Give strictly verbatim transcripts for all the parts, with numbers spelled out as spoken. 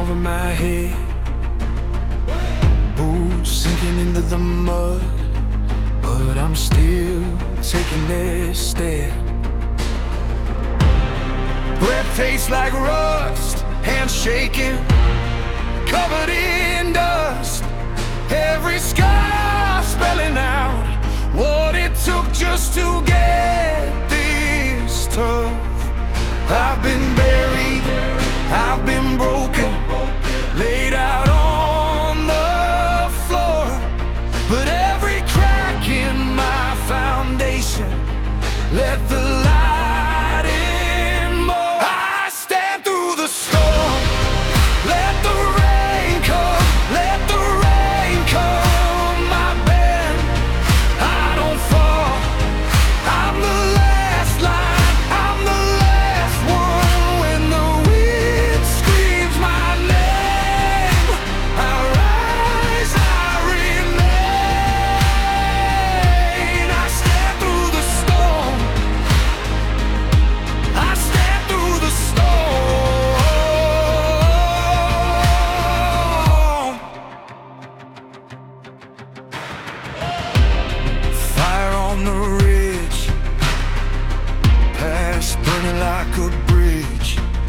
over my head, boots sinking into the mud, but I'm still taking this step. Breath tastes like rust, hands shaking, covered in dust. Every scar spelling out what it took just to get this tough. I've been buried, I've been broken, laid out on the floor, but every crack in my foundation let the light in more. I stand through the storm, let the rain come, let the rain come. I bend, I don't fall, I'm the last line, I'm the last one. When the wind screams my name, I rise, I remain. I stand through the storm, I stand through the storm. Fire on the ridge, past burning like a bridge,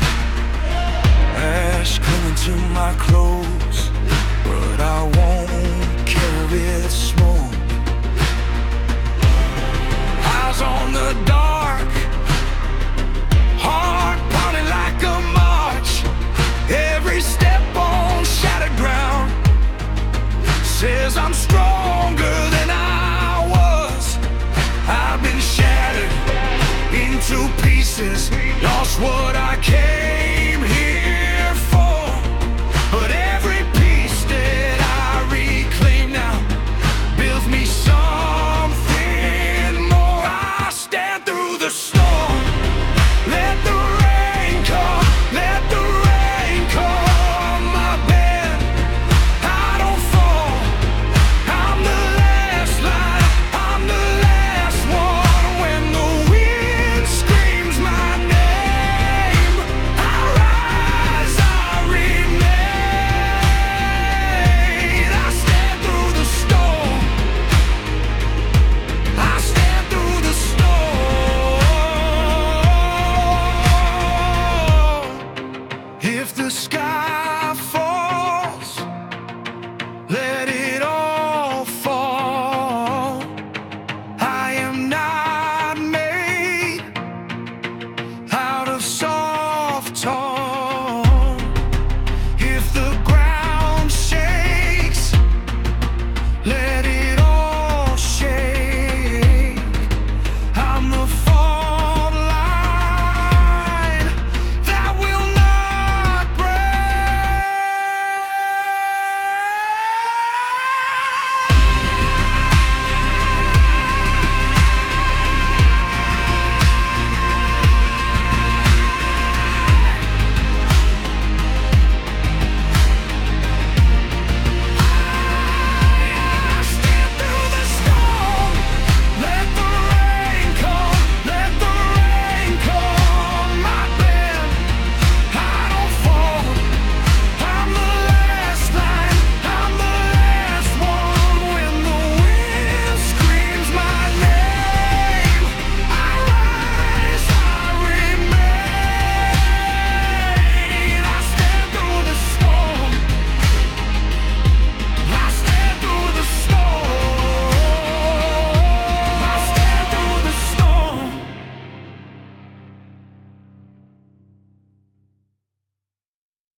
ash clinging to my clothes, but I won't carry its smoke. Eyes on the dark, heart pounding like a march. Every step on shattered ground says I'm stronger than I was. I've been shattered into pieces, lost what I came